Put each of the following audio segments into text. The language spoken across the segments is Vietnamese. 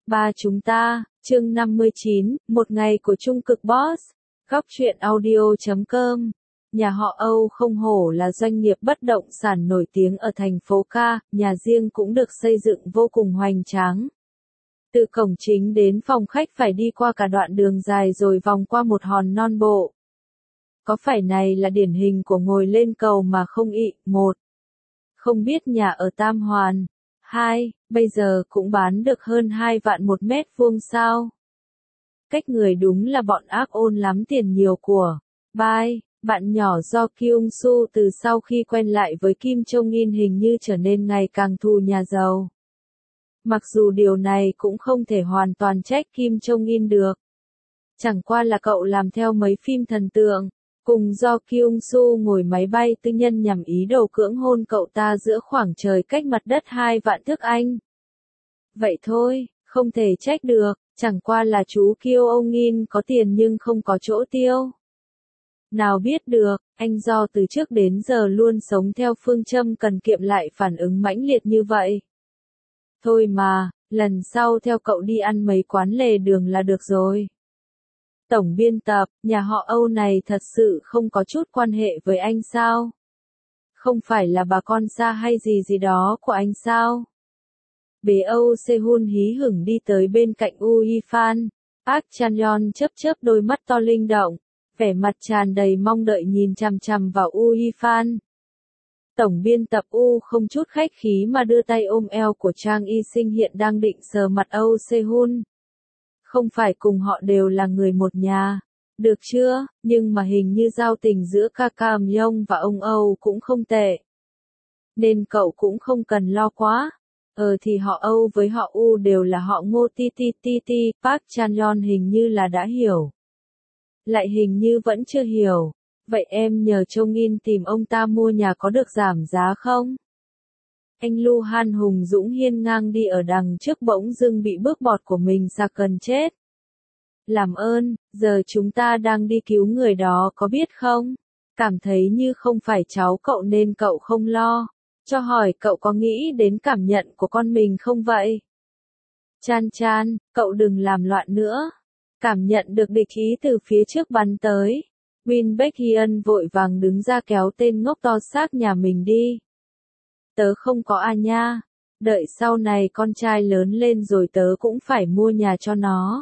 Ba chúng ta, chương 59, một ngày của Trung cực Boss. Góc truyện audio.com. Nhà họ Âu không hổ là doanh nghiệp bất động sản nổi tiếng ở thành phố Ca, nhà riêng cũng được xây dựng vô cùng hoành tráng. Từ cổng chính đến phòng khách phải đi qua cả đoạn đường dài rồi vòng qua một hòn non bộ. Có phải này là điển hình của ngồi lên cầu mà không ị? 1. Không biết nhà ở Tam Hoàn. 2. Bây giờ cũng bán được hơn 2 vạn một mét vuông sao? Cách người đúng là bọn ác ôn lắm tiền nhiều của. Bye, bạn nhỏ do Kyung Soo từ sau khi quen lại với Kim Jong In hình như trở nên ngày càng thù nhà giàu. Mặc dù điều này cũng không thể hoàn toàn trách Kim Jong In được. Chẳng qua là cậu làm theo mấy phim thần tượng, cùng do Kyung Soo ngồi máy bay tư nhân nhằm ý đồ cưỡng hôn cậu ta giữa khoảng trời cách mặt đất 2 vạn thước Anh. Vậy thôi, không thể trách được, chẳng qua là chú Kyo ông In có tiền nhưng không có chỗ tiêu. Nào biết được, anh do từ trước đến giờ luôn sống theo phương châm cần kiệm lại phản ứng mãnh liệt như vậy. Thôi mà, lần sau theo cậu đi ăn mấy quán lề đường là được rồi. Tổng biên tập, nhà họ Âu này thật sự không có chút quan hệ với anh sao? Không phải là bà con xa hay gì gì đó của anh sao? Bế Âu Sehun hí hửng đi tới bên cạnh Woo Yi-fan. Park Chan-yeon chớp chớp đôi mắt to linh động, vẻ mặt tràn đầy mong đợi nhìn chằm chằm vào Woo Yi-fan. Tổng biên tập U không chút khách khí mà đưa tay ôm eo của Trang Y Sinh hiện đang định sờ mặt Âu Sehun. Không phải cùng họ đều là người một nhà, được chưa, nhưng mà hình như giao tình giữa Kaka Myung và ông Âu cũng không tệ. Nên cậu cũng không cần lo quá. Thì họ Âu với họ U đều là họ Ngô ti ti ti ti, Park Chan-yeon hình như là đã hiểu. Lại hình như vẫn chưa hiểu. Vậy em nhờ Jong In tìm ông ta mua nhà có được giảm giá không? Anh Lu Han hùng dũng hiên ngang đi ở đằng trước bỗng dưng bị bước bọt của mình sặc gần chết. Làm ơn, giờ chúng ta đang đi cứu người đó có biết không? Cảm thấy như không phải cháu cậu nên cậu không lo. Cho hỏi cậu có nghĩ đến cảm nhận của con mình không vậy? Chan Chan, cậu đừng làm loạn nữa. Cảm nhận được địch ý từ phía trước bắn tới. Win Baek-hyun vội vàng đứng ra kéo tên ngốc to xác nhà mình đi. Tớ không có à nha. Đợi sau này con trai lớn lên rồi tớ cũng phải mua nhà cho nó.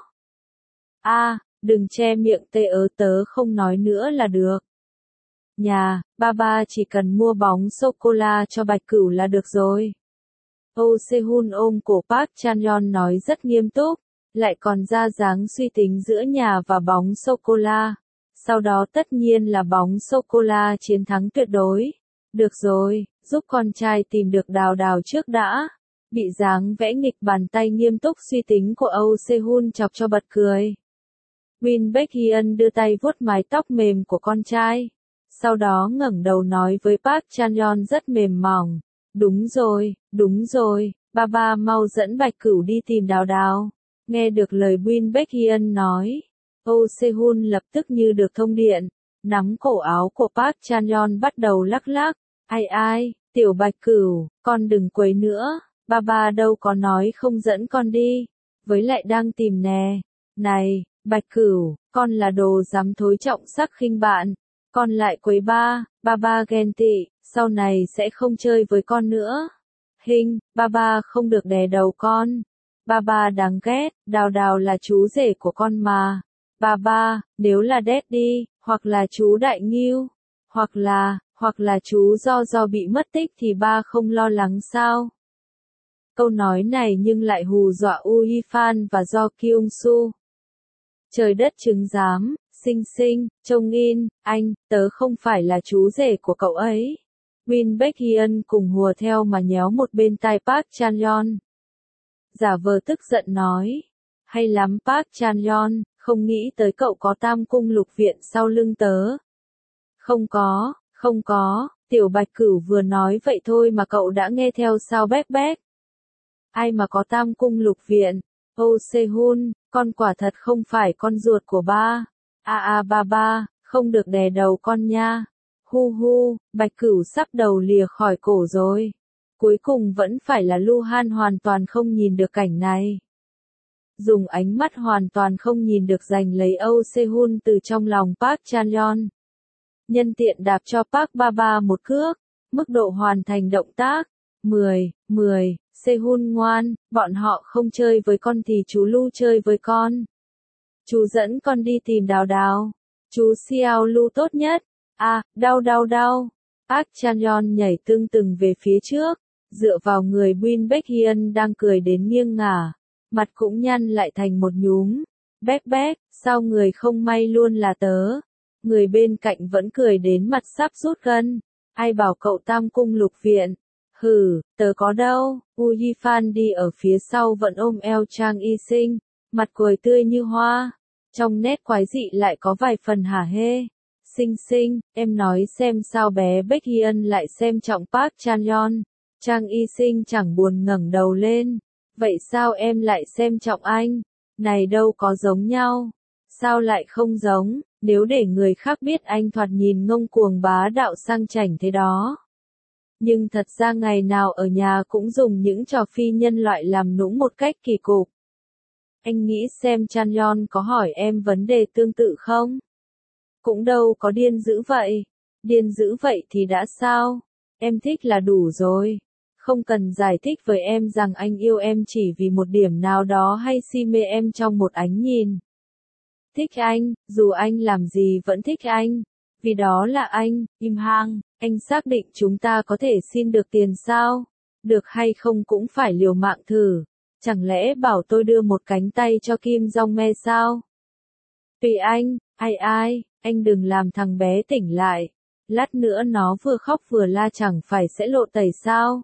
Đừng che miệng tớ không nói nữa là được. Nhà, ba chỉ cần mua bóng sô-cô-la cho Bạch Cửu là được rồi. Oh Sehun ôm cổ Park Chan-yeon nói rất nghiêm túc, lại còn ra dáng suy tính giữa nhà và bóng sô-cô-la. Sau đó tất nhiên là bóng sô-cô-la chiến thắng tuyệt đối. Được rồi, giúp con trai tìm được đào đào trước đã. Bị dáng vẽ nghịch bàn tay nghiêm túc suy tính của Âu Sehun chọc cho bật cười. Win Baek-hyun đưa tay vuốt mái tóc mềm của con trai. Sau đó ngẩng đầu nói với Park Chan-yeon rất mềm mỏng. Đúng rồi, ba mau dẫn Bạch Cửu đi tìm đào đào. Nghe được lời Win Baek-hyun nói. Oh Sehun lập tức như được thông điện, nắm cổ áo của Park Chan-yeon bắt đầu lắc lắc. Ai, tiểu Bạch Cửu, con đừng quấy nữa, ba đâu có nói không dẫn con đi, với lại đang tìm nè. Này, Bạch Cửu, con là đồ dám thối trọng sắc khinh bạn, con lại quấy ba ghen tị, sau này sẽ không chơi với con nữa. Ba không được đè đầu con. Ba đáng ghét, đào đào là chú rể của con mà. Ba, nếu là Daddy, hoặc là chú Đại Ngưu, hoặc là chú do bị mất tích thì ba không lo lắng sao? Câu nói này nhưng lại hù dọa Woo Yi-fan và do Kyung Soo. Trời đất chứng giám, Sinh, Jong In, anh, tớ không phải là chú rể của cậu ấy. Win Baek-hyun cùng hùa theo mà nhéo một bên tai Park Chan-yeon. Giả vờ tức giận nói. Hay lắm Park Chan-yeon, không nghĩ tới cậu có tam cung lục viện sau lưng tớ. Không có, tiểu Bạch Cửu vừa nói vậy thôi mà cậu đã nghe theo sao béc. Ai mà có tam cung lục viện? Oh Sehun, con quả thật không phải con ruột của ba. Ba, không được đè đầu con nha. Hu, Bạch Cửu sắp đầu lìa khỏi cổ rồi. Cuối cùng vẫn phải là Lu Han hoàn toàn không nhìn được cảnh này. dùng ánh mắt hoàn toàn không nhìn được giành lấy Âu Sehun từ trong lòng Park Chan-yeon. Nhân tiện đạp cho Park Ba một cước, mức độ hoàn thành động tác, 10, Sehun ngoan, bọn họ không chơi với con thì chú Lu chơi với con. Chú dẫn con đi tìm Đào Đào, chú Xiao Lu tốt nhất, đau. Park Chan-yeon nhảy tưng từng về phía trước, dựa vào người Win Baek-hyun đang cười đến nghiêng ngả, mặt cũng nhăn lại thành một nhúm. Béc, sao người không may luôn là tớ. Người bên cạnh vẫn cười đến mặt sắp rút gân. Ai bảo cậu tam cung lục viện. Hừ, tớ có đâu. Woo Yi-fan đi ở phía sau vẫn ôm eo Trang Y Sinh, mặt cười tươi như hoa. Trong nét quái dị lại có vài phần hả hê. Sinh, em nói xem sao bé Baek-hyun lại xem trọng Park Chan-yeon. Trang Y Sinh chẳng buồn ngẩng đầu lên. Vậy sao em lại xem trọng anh? Này đâu có giống nhau. Sao lại không giống, nếu để người khác biết anh thoạt nhìn ngông cuồng bá đạo sang chảnh thế đó. Nhưng thật ra ngày nào ở nhà cũng dùng những trò phi nhân loại làm nũng một cách kỳ cục. Anh nghĩ xem Chan-yeon có hỏi em vấn đề tương tự không? Cũng đâu có điên dữ vậy. Điên dữ vậy thì đã sao? Em thích là đủ rồi. Không cần giải thích với em rằng anh yêu em chỉ vì một điểm nào đó hay si mê em trong một ánh nhìn. Thích anh, dù anh làm gì vẫn thích anh. Vì đó là anh, Im Hang, anh xác định chúng ta có thể xin được tiền sao? Được hay không cũng phải liều mạng thử. Chẳng lẽ bảo tôi đưa một cánh tay cho Kim Jong-me sao? Tùy anh, ai, anh đừng làm thằng bé tỉnh lại. Lát nữa nó vừa khóc vừa la chẳng phải sẽ lộ tẩy sao?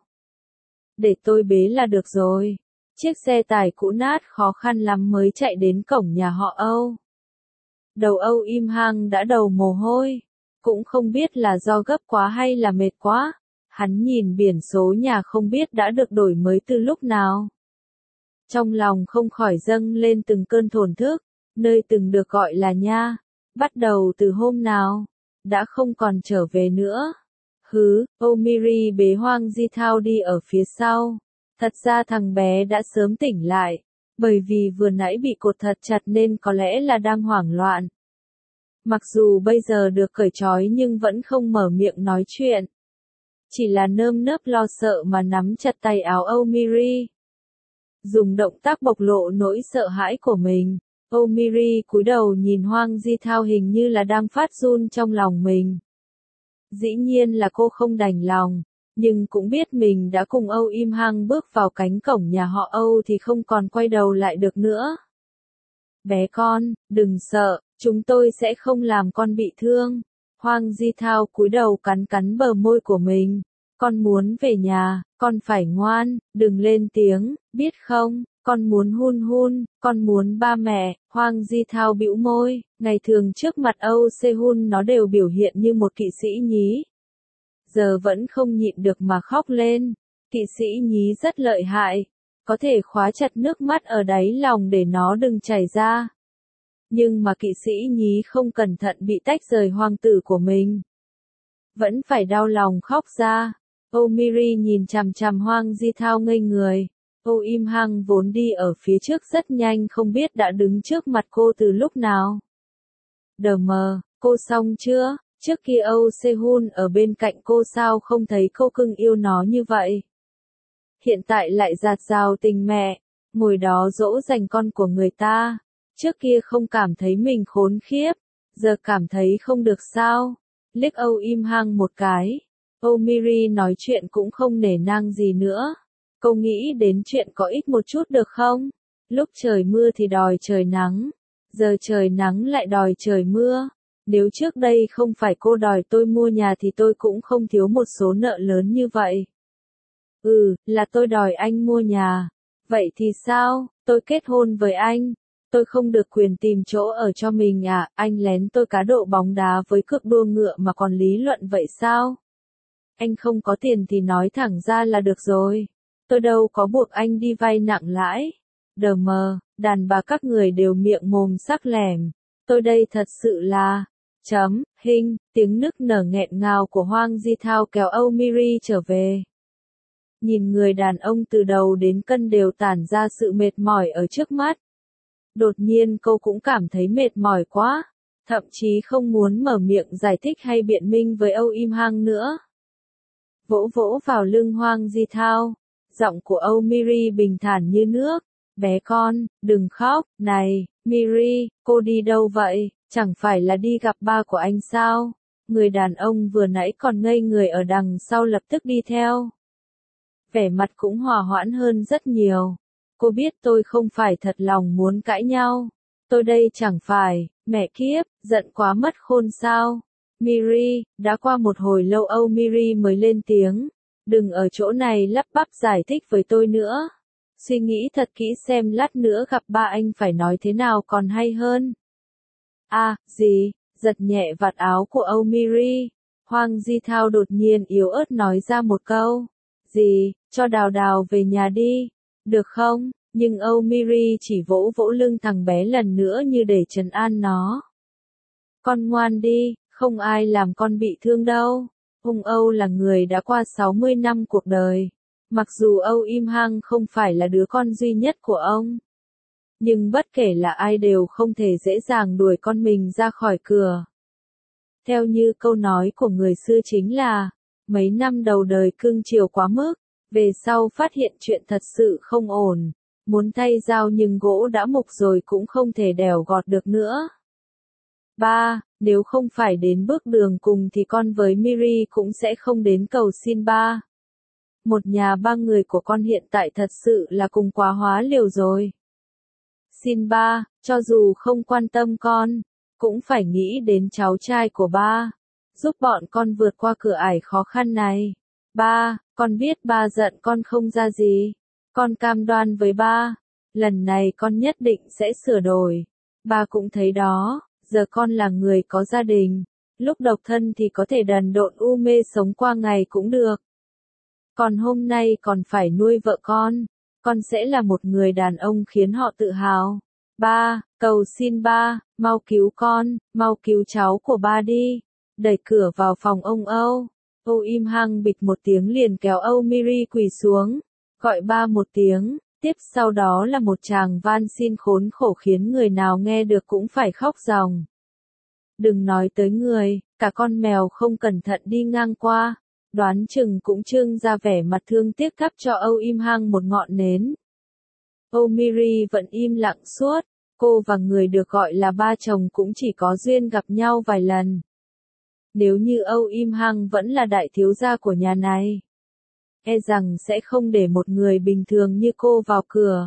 Để tôi bế là được rồi. Chiếc xe tải cũ nát khó khăn lắm mới chạy đến cổng nhà họ Âu. Đầu Âu Im Hang đã đầu mồ hôi. Cũng không biết là do gấp quá hay là mệt quá. Hắn nhìn biển số nhà không biết đã được đổi mới từ lúc nào. Trong lòng không khỏi dâng lên từng cơn thổn thức. Nơi từng được gọi là nha. Bắt đầu từ hôm nào? Đã không còn trở về nữa. Âu Miri bế Hoang Ji Thao đi ở phía sau. Thật ra thằng bé đã sớm tỉnh lại. Bởi vì vừa nãy bị cột thật chặt nên có lẽ là đang hoảng loạn. Mặc dù bây giờ được cởi trói nhưng vẫn không mở miệng nói chuyện. Chỉ là nơm nớp lo sợ mà nắm chặt tay áo Âu Miri. Dùng động tác bộc lộ nỗi sợ hãi của mình. Âu Miri cúi đầu nhìn Hoang Ji Thao hình như là đang phát run trong lòng mình. Dĩ nhiên là cô không đành lòng, nhưng cũng biết mình đã cùng Âu Im Hang bước vào cánh cổng nhà họ Âu thì không còn quay đầu lại được nữa. Bé con, đừng sợ, chúng tôi sẽ không làm con bị thương. Hoang Ji Thao cúi đầu cắn bờ môi của mình. Con muốn về nhà, con phải ngoan, đừng lên tiếng, biết không? Con muốn hun, con muốn ba mẹ. Hoang Ji Thao bĩu môi, ngày thường trước mặt Âu Sehun nó đều biểu hiện như một kỵ sĩ nhí. Giờ vẫn không nhịn được mà khóc lên. Kỵ sĩ nhí rất lợi hại, có thể khóa chặt nước mắt ở đáy lòng để nó đừng chảy ra. Nhưng mà kỵ sĩ nhí không cẩn thận bị tách rời hoàng tử của mình. Vẫn phải đau lòng khóc ra. Âu Miri nhìn chằm chằm Hoang Ji Thao ngây người. Âu Im Hang vốn đi ở phía trước rất nhanh không biết đã đứng trước mặt cô từ lúc nào. Đờ mờ, cô xong chưa? Trước kia Âu Sehun ở bên cạnh cô sao không thấy cô cưng yêu nó như vậy? Hiện tại lại dạt dào tình mẹ, ngồi đó dỗ dành con của người ta. Trước kia không cảm thấy mình khốn khiếp, giờ cảm thấy không được sao? Liếc Âu Im Hang một cái. Âu Miri nói chuyện cũng không nể nang gì nữa. Cô nghĩ đến chuyện có ích một chút được không? Lúc trời mưa thì đòi trời nắng, giờ trời nắng lại đòi trời mưa. Nếu trước đây không phải cô đòi tôi mua nhà thì tôi cũng không thiếu một số nợ lớn như vậy. Là tôi đòi anh mua nhà. Vậy thì sao? Tôi kết hôn với anh. Tôi không được quyền tìm chỗ ở cho mình à? Anh lén tôi cá độ bóng đá với cược đua ngựa mà còn lý luận vậy sao? Anh không có tiền thì nói thẳng ra là được rồi. Tôi đâu có buộc anh đi vay nặng lãi. Đờ mờ, đàn bà các người đều miệng mồm sắc lẻm. Tôi đây thật sự là... Tiếng nức nở nghẹn ngào của Hoang Ji Thao kéo Âu Miri trở về. Nhìn người đàn ông từ đầu đến chân đều tản ra sự mệt mỏi ở trước mắt. Đột nhiên cô cũng cảm thấy mệt mỏi quá, thậm chí không muốn mở miệng giải thích hay biện minh với Âu Im Hang nữa. Vỗ vỗ vào lưng Hoang Di Thao, giọng của Âu Miri bình thản như nước. Bé con, đừng khóc, này, Miri, cô đi đâu vậy, chẳng phải là đi gặp ba của anh sao? Người đàn ông vừa nãy còn ngây người ở đằng sau lập tức đi theo. Vẻ mặt cũng hòa hoãn hơn rất nhiều. Cô biết tôi không phải thật lòng muốn cãi nhau. Tôi đây chẳng phải, mẹ kiếp, giận quá mất khôn sao? Miri, đã qua một hồi lâu Âu Miri mới lên tiếng. Đừng ở chỗ này lắp bắp giải thích với tôi nữa. Suy nghĩ thật kỹ xem lát nữa gặp ba anh phải nói thế nào còn hay hơn. À, gì? Giật nhẹ vạt áo của Âu Miri. Hoang Di Thao đột nhiên yếu ớt nói ra một câu. Gì, cho Đào Đào về nhà đi. Được không? Nhưng Âu Miri chỉ vỗ vỗ lưng thằng bé lần nữa như để trấn an nó. Con ngoan đi, không ai làm con bị thương đâu. Ông Âu là người đã qua 60 năm cuộc đời. Mặc dù Âu Im Hang không phải là đứa con duy nhất của ông. Nhưng bất kể là ai đều không thể dễ dàng đuổi con mình ra khỏi cửa. Theo như câu nói của người xưa chính là, mấy năm đầu đời cưng chiều quá mức, về sau phát hiện chuyện thật sự không ổn. Muốn thay dao nhưng gỗ đã mục rồi cũng không thể đèo gọt được nữa. Ba, nếu không phải đến bước đường cùng thì con với Miri cũng sẽ không đến cầu xin ba. Một nhà ba người của con hiện tại thật sự là cùng quá hóa liều rồi. Xin ba, cho dù không quan tâm con, cũng phải nghĩ đến cháu trai của ba, giúp bọn con vượt qua cửa ải khó khăn này. Ba, con biết ba giận con không ra gì. Con cam đoan với ba, lần này con nhất định sẽ sửa đổi. Ba cũng thấy đó, giờ con là người có gia đình, lúc độc thân thì có thể đần độn u mê sống qua ngày cũng được. Còn hôm nay còn phải nuôi vợ con sẽ là một người đàn ông khiến họ tự hào. Ba, cầu xin ba, mau cứu con, mau cứu cháu của ba đi. Đẩy cửa vào phòng ông Âu. Âu Im Hang bịch một tiếng liền kéo Âu Miri quỳ xuống, gọi ba một tiếng, tiếp sau đó là một tràng van xin khốn khổ khiến người nào nghe được cũng phải khóc ròng. Đừng nói tới người, cả con mèo không cẩn thận đi ngang qua, đoán chừng cũng trưng ra vẻ mặt thương tiếc cắp cho Âu Im Hang một ngọn nến. Âu Miri vẫn im lặng suốt, cô và người được gọi là ba chồng cũng chỉ có duyên gặp nhau vài lần. Nếu như Âu Im Hang vẫn là đại thiếu gia của nhà này, e rằng sẽ không để một người bình thường như cô vào cửa.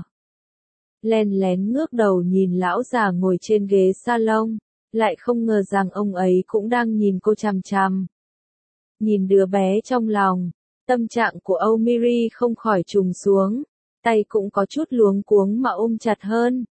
Len lén ngước đầu nhìn lão già ngồi trên ghế salon, lại không ngờ rằng ông ấy cũng đang nhìn cô chằm chằm. Nhìn đứa bé trong lòng, tâm trạng của Âu Miri không khỏi trùng xuống, tay cũng có chút luống cuống mà ôm chặt hơn.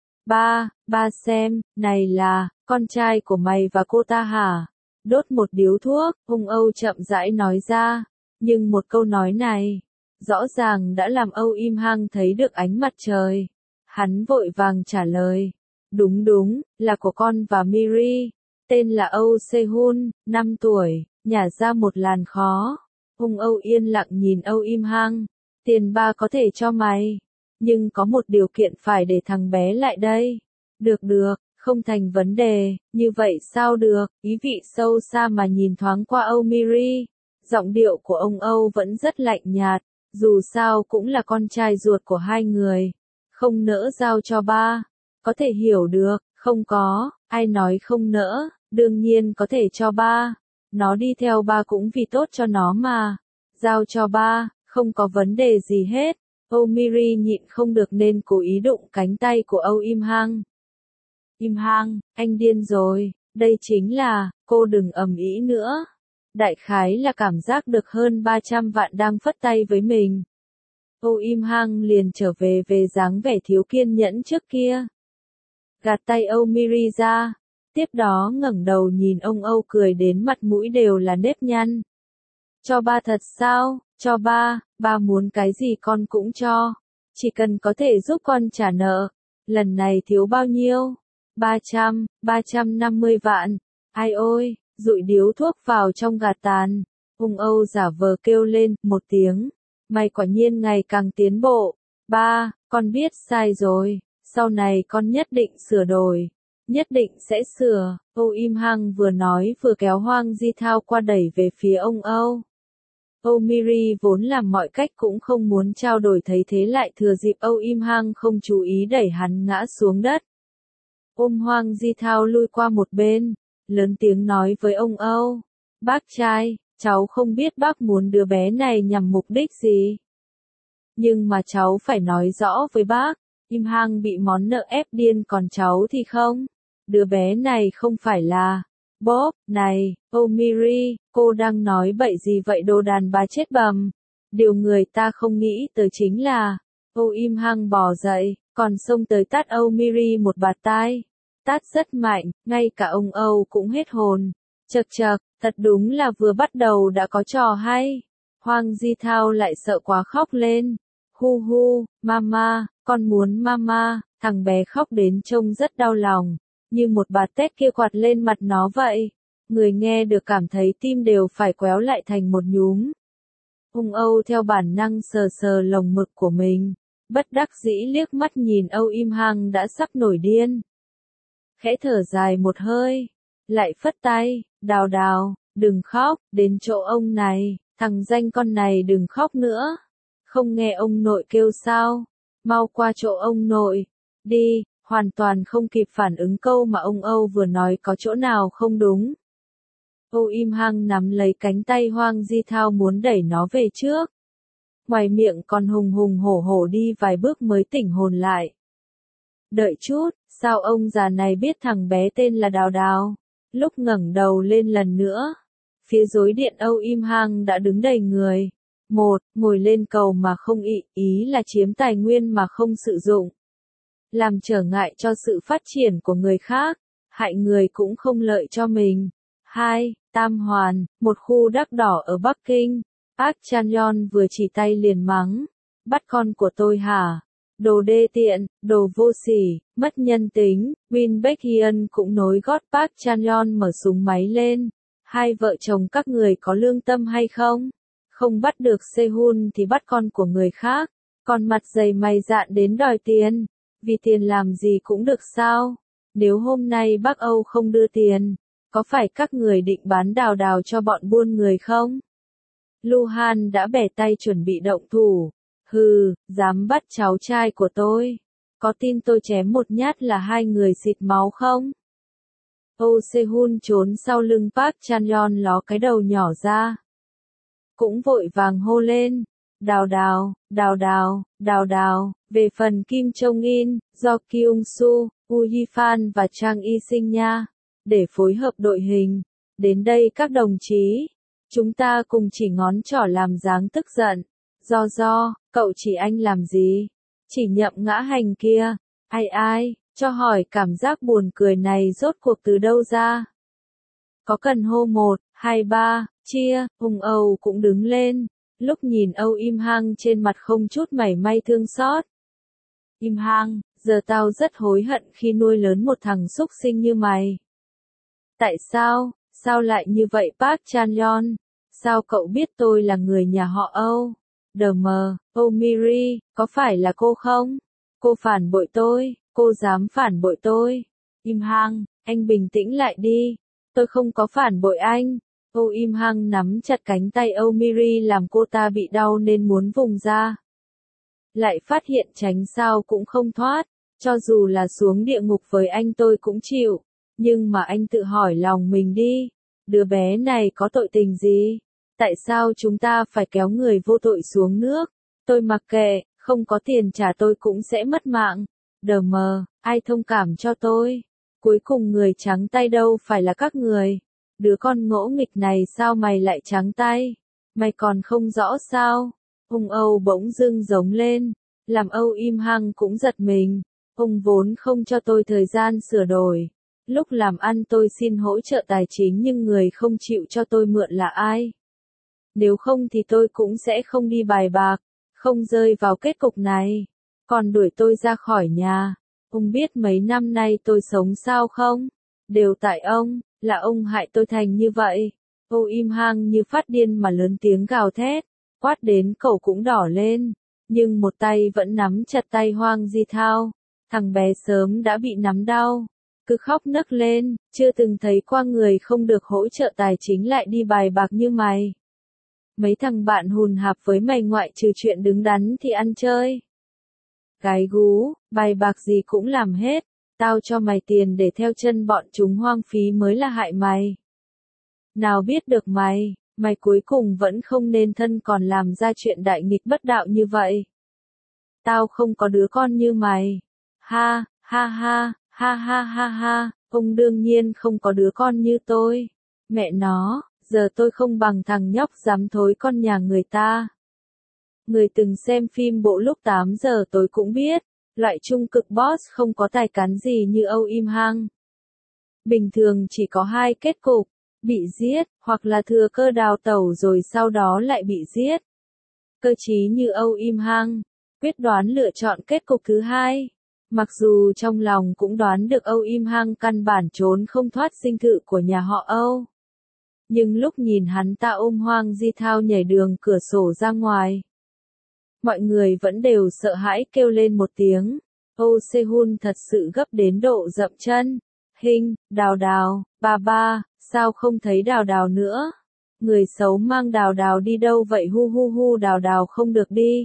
Ba xem, này là, con trai của mày và cô ta hả? Đốt một điếu thuốc, ông Âu chậm rãi nói ra, nhưng một câu nói này, rõ ràng đã làm Âu Im Hang thấy được ánh mặt trời. Hắn vội vàng trả lời, đúng, là của con và Miri, tên là Âu Sehun, 5 tuổi, nhả ra một làn khó. Ông Âu yên lặng nhìn Âu Im Hang, tiền ba có thể cho mày, nhưng có một điều kiện phải để thằng bé lại đây. Được, không thành vấn đề, như vậy sao được, ý vị sâu xa mà nhìn thoáng qua Âu Miri. Giọng điệu của ông Âu vẫn rất lạnh nhạt, dù sao cũng là con trai ruột của hai người. Không nỡ giao cho ba, có thể hiểu được, không có, ai nói không nỡ, đương nhiên có thể cho ba. Nó đi theo ba cũng vì tốt cho nó mà. Giao cho ba, không có vấn đề gì hết. Âu Miri nhịn không được nên cố ý đụng cánh tay của Âu Im Hang. Im Hang, anh điên rồi, đây chính là, cô đừng ầm ĩ nữa. Đại khái là cảm giác được hơn 300 vạn đang phất tay với mình. Âu Im Hang liền trở về dáng vẻ thiếu kiên nhẫn trước kia. Gạt tay Âu Miri ra, tiếp đó ngẩng đầu nhìn ông Âu cười đến mặt mũi đều là nếp nhăn. Cho ba thật sao? Cho ba muốn cái gì con cũng cho. Chỉ cần có thể giúp con trả nợ. Lần này thiếu bao nhiêu? 350 vạn. Ai ôi, dụi điếu thuốc vào trong gạt tàn. Ông Âu giả vờ kêu lên một tiếng. Mày quả nhiên ngày càng tiến bộ. Ba, con biết sai rồi. Sau này con nhất định sửa đổi. Nhất định sẽ sửa. Âu im hăng vừa nói vừa kéo Hoang Di Thao qua đẩy về phía ông Âu. Âu Miri vốn làm mọi cách cũng không muốn trao đổi, thấy thế lại thừa dịp Âu im hăng không chú ý đẩy hắn ngã xuống đất. Ôm Hoang Di Thao lui qua một bên, lớn tiếng nói với ông Âu. Bác trai, cháu không biết bác muốn đứa bé này nhằm mục đích gì. Nhưng mà cháu phải nói rõ với bác, im hăng bị món nợ ép điên còn cháu thì không. Đứa bé này không phải là... Bob, này, Âu Miri, cô đang nói bậy gì vậy đồ đàn bà chết bầm. Điều người ta không nghĩ tới chính là, Âu im hăng bò dậy, còn xông tới tát Âu Miri một bạt tai. Tát rất mạnh, ngay cả ông Âu cũng hết hồn. Chậc chậc, thật đúng là vừa bắt đầu đã có trò hay. Hoang Di Thao lại sợ quá khóc lên. Hu hu, mama, con muốn mama, thằng bé khóc đến trông rất đau lòng. Như một bạt tét kia quạt lên mặt nó vậy. Người nghe được cảm thấy tim đều phải quéo lại thành một nhúm. Ông Âu theo bản năng sờ sờ lồng ngực của mình. Bất đắc dĩ liếc mắt nhìn Âu im hăng đã sắp nổi điên. Khẽ thở dài một hơi. Lại phất tay, đào đào, đừng khóc, đến chỗ ông này, thằng danh con này đừng khóc nữa. Không nghe ông nội kêu sao, mau qua chỗ ông nội, đi. Hoàn toàn không kịp phản ứng câu mà ông Âu vừa nói có chỗ nào không đúng. Âu im hăng nắm lấy cánh tay Hoang Di Thao muốn đẩy nó về trước. Ngoài miệng còn hùng hùng hổ hổ đi vài bước mới tỉnh hồn lại. Đợi chút, sao ông già này biết thằng bé tên là Đào Đào? Lúc ngẩng đầu lên lần nữa, phía rối điện Âu im hăng đã đứng đầy người. Một, ngồi lên cầu mà không ý là chiếm tài nguyên mà không sử dụng. Làm trở ngại cho sự phát triển của người khác, hại người cũng không lợi cho mình. 2. Tam Hoàn, một khu đắt đỏ ở Bắc Kinh. Park Chan-yeon vừa chỉ tay liền mắng. Bắt con của tôi hả? Đồ đê tiện, đồ vô sỉ, mất nhân tính. Win Baek-hyun cũng nối gót Park Chan-yeon mở súng máy lên. Hai vợ chồng các người có lương tâm hay không? Không bắt được Sehun thì bắt con của người khác. Còn mặt dày mày dạn đến đòi tiền. Vì tiền làm gì cũng được sao? Nếu hôm nay bác Âu không đưa tiền, có phải các người định bán Đào Đào cho bọn buôn người không? Luhan đã bẻ tay chuẩn bị động thủ. Hừ, dám bắt cháu trai của tôi. Có tin tôi chém một nhát là hai người xịt máu không? Âu Sehun trốn sau lưng Park Chan-yeon ló cái đầu nhỏ ra. Cũng vội vàng hô lên. Đào Đào, Đào Đào, Đào Đào. Về phần Kim Jong-in, do Kyung Soo, Woo Yi-fan và Chang Y-sinh nha. Để phối hợp đội hình. Đến đây các đồng chí. Chúng ta cùng chỉ ngón trỏ làm dáng tức giận. Do, cậu chỉ anh làm gì? Chỉ nhậm ngã hành kia. Ai, cho hỏi cảm giác buồn cười này rốt cuộc từ đâu ra? Có cần hô 1, 2, 3, chia, Hùng Âu cũng đứng lên. Lúc nhìn Âu im hăng trên mặt không chút mảy may thương xót. Im hăng, giờ tao rất hối hận khi nuôi lớn một thằng xúc sinh như mày. Tại sao? Sao lại như vậy Park Chan-yeon? Sao cậu biết tôi là người nhà họ Âu? Âu Miri, có phải là cô không? Cô phản bội tôi, cô dám phản bội tôi. Im hăng, anh bình tĩnh lại đi. Tôi không có phản bội anh. Âu im hăng nắm chặt cánh tay Âu Miri làm cô ta bị đau nên muốn vùng ra. Lại phát hiện tránh sao cũng không thoát. Cho dù là xuống địa ngục với anh tôi cũng chịu. Nhưng mà anh tự hỏi lòng mình đi. Đứa bé này có tội tình gì? Tại sao chúng ta phải kéo người vô tội xuống nước? Tôi mặc kệ, không có tiền trả tôi cũng sẽ mất mạng. Ai thông cảm cho tôi? Cuối cùng người trắng tay đâu phải là các người. Đứa con ngỗ nghịch này sao mày lại trắng tay? Mày còn không rõ sao? Hùng Âu bỗng dưng giống lên. Làm Âu im hăng cũng giật mình. Hùng vốn không cho tôi thời gian sửa đổi. Lúc làm ăn tôi xin hỗ trợ tài chính nhưng người không chịu cho tôi mượn là ai? Nếu không thì tôi cũng sẽ không đi bài bạc, không rơi vào kết cục này. Còn đuổi tôi ra khỏi nhà. Ông biết mấy năm nay tôi sống sao không? Đều tại ông, là ông hại tôi thành như vậy. Âu im hăng như phát điên mà lớn tiếng gào thét, quát đến cậu cũng đỏ lên. Nhưng một tay vẫn nắm chặt tay Hoang Di Thao. Thằng bé sớm đã bị nắm đau, cứ khóc nấc lên, chưa từng thấy qua người không được hỗ trợ tài chính lại đi bài bạc như mày. Mấy thằng bạn hùn hạp với mày ngoại trừ chuyện đứng đắn thì ăn chơi. Gái gú, bài bạc gì cũng làm hết, tao cho mày tiền để theo chân bọn chúng hoang phí mới là hại mày. Nào biết được mày cuối cùng vẫn không nên thân còn làm ra chuyện đại nghịch bất đạo như vậy. Tao không có đứa con như mày. Ha, ha ha, ha ha ha ha, ông đương nhiên không có đứa con như tôi. Mẹ nó, giờ tôi không bằng thằng nhóc dám thối con nhà người ta. Người từng xem phim bộ lúc 8 giờ tối cũng biết, loại trung cực boss không có tài cán gì như Âu Im Hang. Bình thường chỉ có hai kết cục, bị giết, hoặc là thừa cơ đào tẩu rồi sau đó lại bị giết. Cơ trí như Âu Im Hang, quyết đoán lựa chọn kết cục thứ hai. Mặc dù trong lòng cũng đoán được Âu Im Hang căn bản trốn không thoát dinh thự của nhà họ Âu. Nhưng lúc nhìn hắn ta ôm Hoang Di Thao nhảy đường cửa sổ ra ngoài, mọi người vẫn đều sợ hãi kêu lên một tiếng. Âu Se-hun thật sự gấp đến độ dậm chân. Hình, Đào Đào, ba, sao không thấy Đào Đào nữa? Người xấu mang Đào Đào đi đâu vậy? Hu hu hu, Đào Đào không được đi.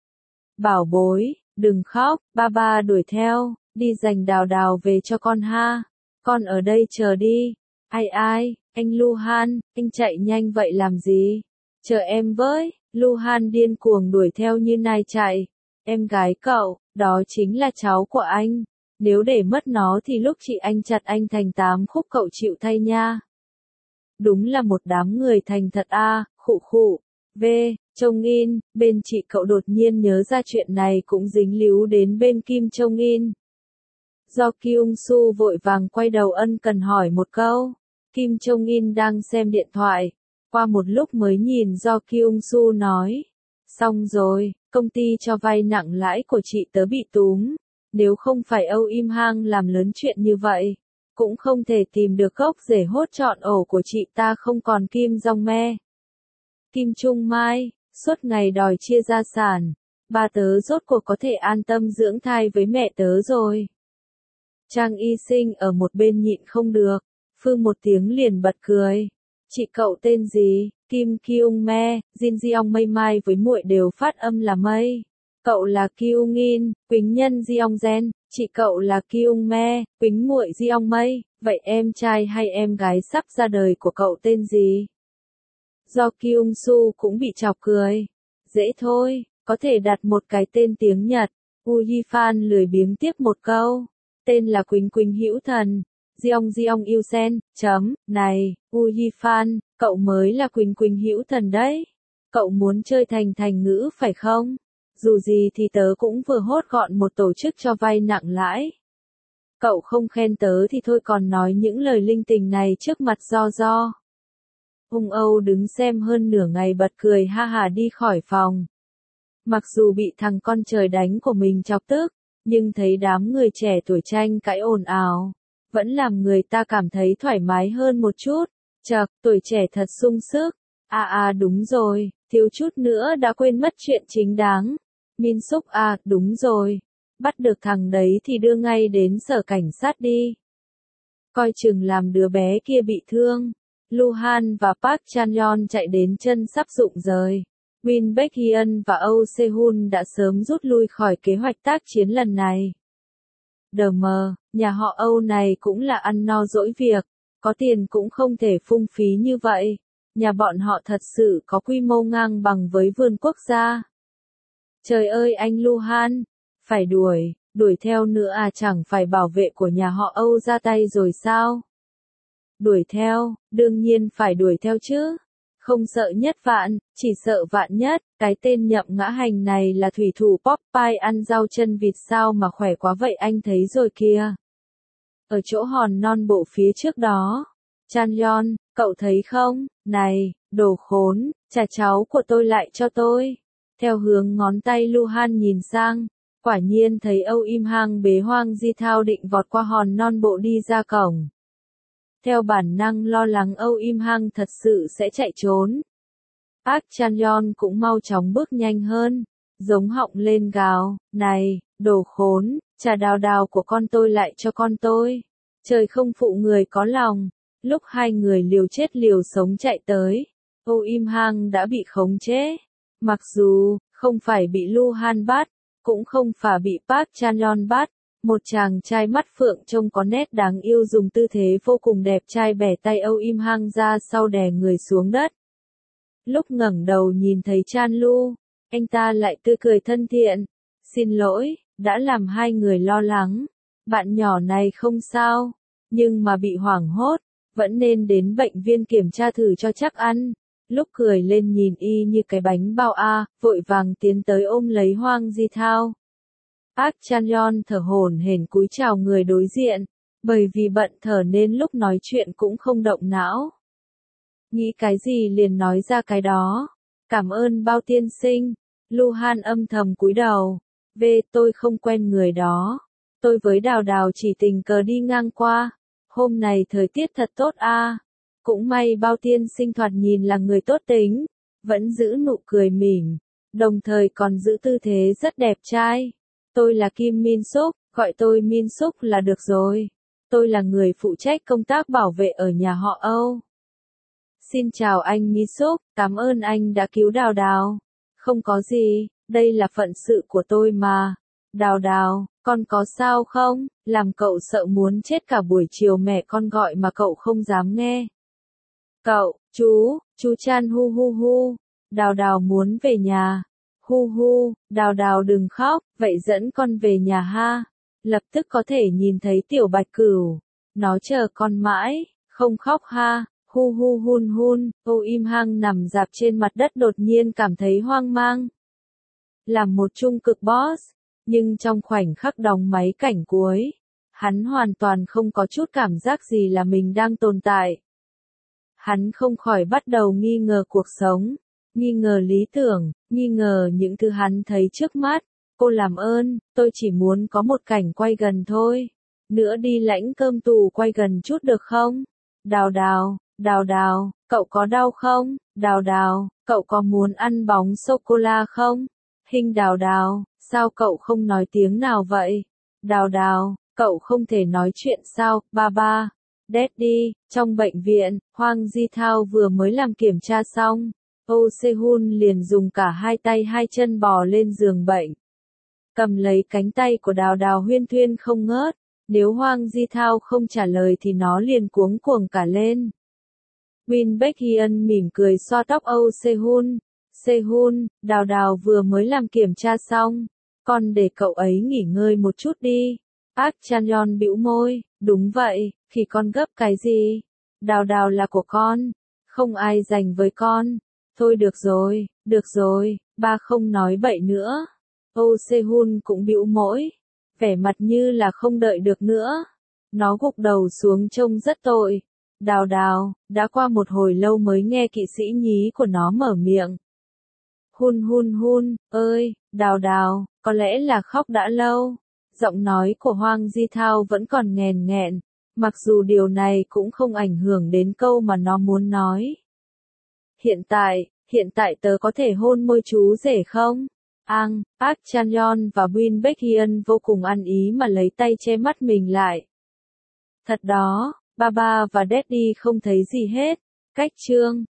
Bảo bối, đừng khóc, ba đuổi theo, đi giành Đào Đào về cho con ha. Con ở đây chờ đi. Ai, anh Luhan, anh chạy nhanh vậy làm gì? Chờ em với. Luhan điên cuồng đuổi theo như nai chạy. Em gái cậu, đó chính là cháu của anh. Nếu để mất nó thì lúc chị anh chặt anh thành 8 khúc cậu chịu thay nha. Đúng là một đám người thành thật a, khụ khụ. Chong In, bên chị cậu đột nhiên nhớ ra chuyện này cũng dính líu đến bên Kim Chong In. Do Kyung Soo vội vàng quay đầu ân cần hỏi một câu. Kim Chong In đang xem điện thoại. Qua một lúc mới nhìn do Kyung Soo nói. Xong rồi, công ty cho vay nặng lãi của chị tớ bị túm. Nếu không phải Âu Im Hang làm lớn chuyện như vậy, cũng không thể tìm được gốc rễ hốt trọn ổ của chị ta không còn Kim Jong Me. Kim Trung Mai, suốt ngày đòi chia gia sản, ba tớ rốt cuộc có thể an tâm dưỡng thai với mẹ tớ rồi. Trang Y Sinh ở một bên nhịn không được, phư một tiếng liền bật cười. Chị cậu tên gì? Kim Kyung Me, Jin Jeong Mây Mai với muội đều phát âm là Mây. Cậu là Kyung In, Quýnh nhân Jeong Gen, chị cậu là Kyung Me, Quýnh muội Jeong Mây, vậy em trai hay em gái sắp ra đời của cậu tên gì? Do Kyung Soo cũng bị chọc cười. Dễ thôi, có thể đặt một cái tên tiếng Nhật. Woo Yi-fan lười biếng tiếp một câu. Tên là Quýnh Quýnh Hữu Thần. Jeong yêu sen, này, Woo Yi-fan, cậu mới là Quýnh Quýnh Hữu Thần đấy. Cậu muốn chơi thành ngữ phải không? Dù gì thì tớ cũng vừa hốt gọn một tổ chức cho vay nặng lãi. Cậu không khen tớ thì thôi còn nói những lời linh tinh này trước mặt Do. Ung Âu đứng xem hơn nửa ngày bật cười ha hà đi khỏi phòng. Mặc dù bị thằng con trời đánh của mình chọc tức, nhưng thấy đám người trẻ tuổi tranh cãi ồn ào, vẫn làm người ta cảm thấy thoải mái hơn một chút. Chậc, tuổi trẻ thật sung sức. Đúng rồi, thiếu chút nữa đã quên mất chuyện chính đáng. Min Suk đúng rồi. Bắt được thằng đấy thì đưa ngay đến sở cảnh sát đi. Coi chừng làm đứa bé kia bị thương. Luhan và Park Chan-yeon chạy đến chân sắp rụng rời. Win Baek-hyun và Âu Se-hun đã sớm rút lui khỏi kế hoạch tác chiến lần này. Nhà họ Âu này cũng là ăn no dỗi việc, có tiền cũng không thể phung phí như vậy. Nhà bọn họ thật sự có quy mô ngang bằng với vườn quốc gia. Trời ơi anh Luhan, phải đuổi theo nữa chẳng phải bảo vệ của nhà họ Âu ra tay rồi sao? Đuổi theo, đương nhiên phải đuổi theo chứ. Không sợ nhất vạn, chỉ sợ vạn nhất. Cái tên Nhậm Ngã Hành này là thủy thủ Popeye ăn rau chân vịt sao mà khỏe quá vậy anh thấy rồi kìa. Ở chỗ hòn non bộ phía trước đó. Chan-yeon, cậu thấy không? Này, đồ khốn, trả cháu của tôi lại cho tôi. Theo hướng ngón tay Luhan nhìn sang, quả nhiên thấy Âu Im Hang bế Hoang Di Thao định vọt qua hòn non bộ đi ra cổng. Theo bản năng lo lắng Âu Im Hang thật sự sẽ chạy trốn. Park Chan-yeon cũng mau chóng bước nhanh hơn, giống họng lên gào, này, đồ khốn, Trà đào đào của con tôi lại cho con tôi. Trời không phụ người có lòng. Lúc hai người liều chết liều sống chạy tới, Âu Im Hang đã bị khống chế. Mặc dù không phải bị Lu Han bắt, cũng không phải bị Park Chan-yeon bắt, một chàng trai mắt phượng trông có nét đáng yêu dùng tư thế vô cùng đẹp trai bẻ tay Âu Im Hang ra sau đè người xuống đất. Lúc ngẩng đầu nhìn thấy Chan Lu, anh ta lại tươi cười thân thiện. Xin lỗi, đã làm hai người lo lắng. Bạn nhỏ này không sao, nhưng mà bị hoảng hốt, vẫn nên đến bệnh viện kiểm tra thử cho chắc ăn. Lúc cười lên nhìn y như cái bánh bao vội vàng tiến tới ôm lấy Hoang Di Thao. Park Chan-yeon thở hổn hển cúi chào người đối diện, bởi vì bận thở nên lúc nói chuyện cũng không động não. Nghĩ cái gì liền nói ra cái đó. Cảm ơn Bao tiên sinh. Lu Han âm thầm cúi đầu. Tôi không quen người đó. Tôi với Đào Đào chỉ tình cờ đi ngang qua. Hôm này thời tiết thật tốt Cũng may Bao tiên sinh thoạt nhìn là người tốt tính, vẫn giữ nụ cười mỉm, đồng thời còn giữ tư thế rất đẹp trai. Tôi là Kim Min Suk, gọi tôi Min Suk là được rồi. Tôi là người phụ trách công tác bảo vệ ở nhà họ Âu. Xin chào anh Min Suk, cảm ơn anh đã cứu Đào Đào. Không có gì, đây là phận sự của tôi mà. Đào Đào, con có sao không? Làm cậu sợ muốn chết cả buổi chiều mẹ con gọi mà cậu không dám nghe. Cậu, chú Chan hu hu hu. Đào Đào muốn về nhà. Hu hu, Đào Đào đừng khóc, vậy dẫn con về nhà ha. Lập tức có thể nhìn thấy tiểu bạch cửu. Nó chờ con mãi, không khóc ha. Hu hu hun hun, Âu Im Hang nằm rạp trên mặt đất đột nhiên cảm thấy hoang mang. Làm một trung cực boss, nhưng trong khoảnh khắc đóng máy cảnh cuối, hắn hoàn toàn không có chút cảm giác gì là mình đang tồn tại. Hắn không khỏi bắt đầu nghi ngờ cuộc sống, nghi ngờ lý tưởng, nghi ngờ những thứ hắn thấy trước mắt. Cô làm ơn, tôi chỉ muốn có một cảnh quay gần thôi. Nữa đi lãnh cơm tù quay gần chút được không? Đào Đào, Đào Đào, cậu có đau không? Đào Đào, cậu có muốn ăn bóng sô-cô-la không? Hình Đào Đào, sao cậu không nói tiếng nào vậy? Đào Đào, cậu không thể nói chuyện sao? Ba. Daddy, trong bệnh viện, Hoang Di Thao vừa mới làm kiểm tra xong. Oh Se-hun liền dùng cả hai tay hai chân bò lên giường bệnh. Cầm lấy cánh tay của Đào Đào huyên thuyên không ngớt. Nếu Hoang Di Thao không trả lời thì nó liền cuống cuồng cả lên. Win Baek-hyun mỉm cười xoa tóc Oh Se-hun. Se-hun, Đào Đào vừa mới làm kiểm tra xong. Con để cậu ấy nghỉ ngơi một chút đi. Park Chan-yeon bĩu môi, đúng vậy, thì con gấp cái gì? Đào Đào là của con, không ai giành với con. Thôi được rồi, ba không nói bậy nữa. Oh Se-hun cũng bĩu môi, vẻ mặt như là không đợi được nữa. Nó gục đầu xuống trông rất tội. Đào Đào, đã qua một hồi lâu mới nghe kỵ sĩ nhí của nó mở miệng. Hun, ơi, Đào Đào, có lẽ là khóc đã lâu. Giọng nói của Hoang Di Thao vẫn còn nghèn nghẹn, mặc dù điều này cũng không ảnh hưởng đến câu mà nó muốn nói. Hiện tại tớ có thể hôn môi chú rể không? Park Chan-yeon và Win Baek-hyun vô cùng ăn ý mà lấy tay che mắt mình lại. Thật đó, Baba và Daddy không thấy gì hết. Cách chương